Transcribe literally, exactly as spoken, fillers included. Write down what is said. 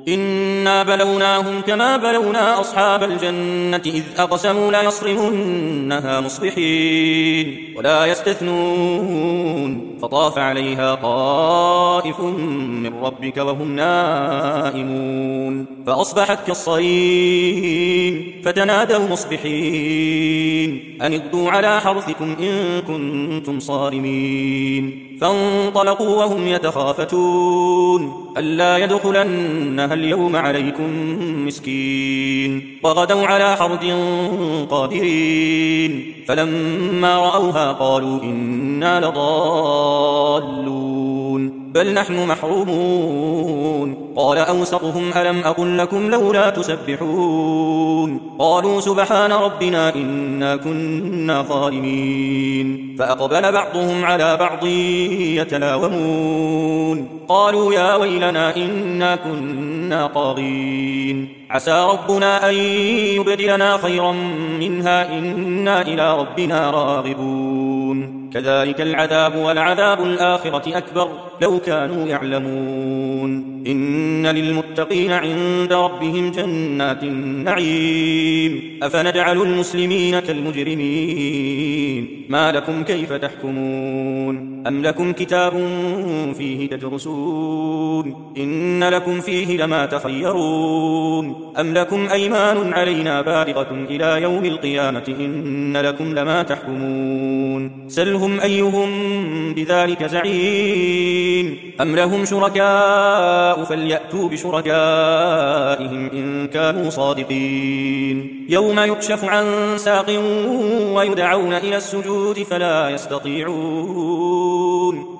إنا بلوناهم كما بلونا أصحاب الجنة إذ أقسموا ليصرمنها مصبحين ولا يستثنون فطاف عليها طائف من ربك وهم نائمون فأصبحت كالصريم فتنادوا مصبحين أن اغدوا على حرثكم إن كنتم صارمين فانطلقوا وهم يتخافتون ألا يدخلنها اليوم عليكم مسكين وغدوا على حرد قادرين فلما رأوها قالوا إنا لضالون بل نحن محرومون قال أوسطهم ألم أقل لكم لولا تسبحون قالوا سبحان ربنا إنا كنا ظالمين فأقبل بعضهم على بعض يتلاومون قالوا يا ويلنا إنا كنا طاغين عسى ربنا أن يبدلنا خيرا منها إنا إلى ربنا راغبون كذلك العذاب والعذاب الآخرة أكبر لو كانوا يعلمون إن للمتقين عند ربهم جنات النعيم أفنجعل المسلمين كالمجرمين ما لكم كيف تحكمون أم لكم كتاب فيه تدرسون إن لكم فيه لما تخيرون أم لكم أيمان علينا بالغة إلى يوم القيامة إن لكم لما تحكمون سلهم أيهم بذلك زعيم أم لهم شركاء فليأتوا بشركائهم إن كانوا صادقين يوم يكشف عن ساق ويدعون إلى السجود فلا يستطيعون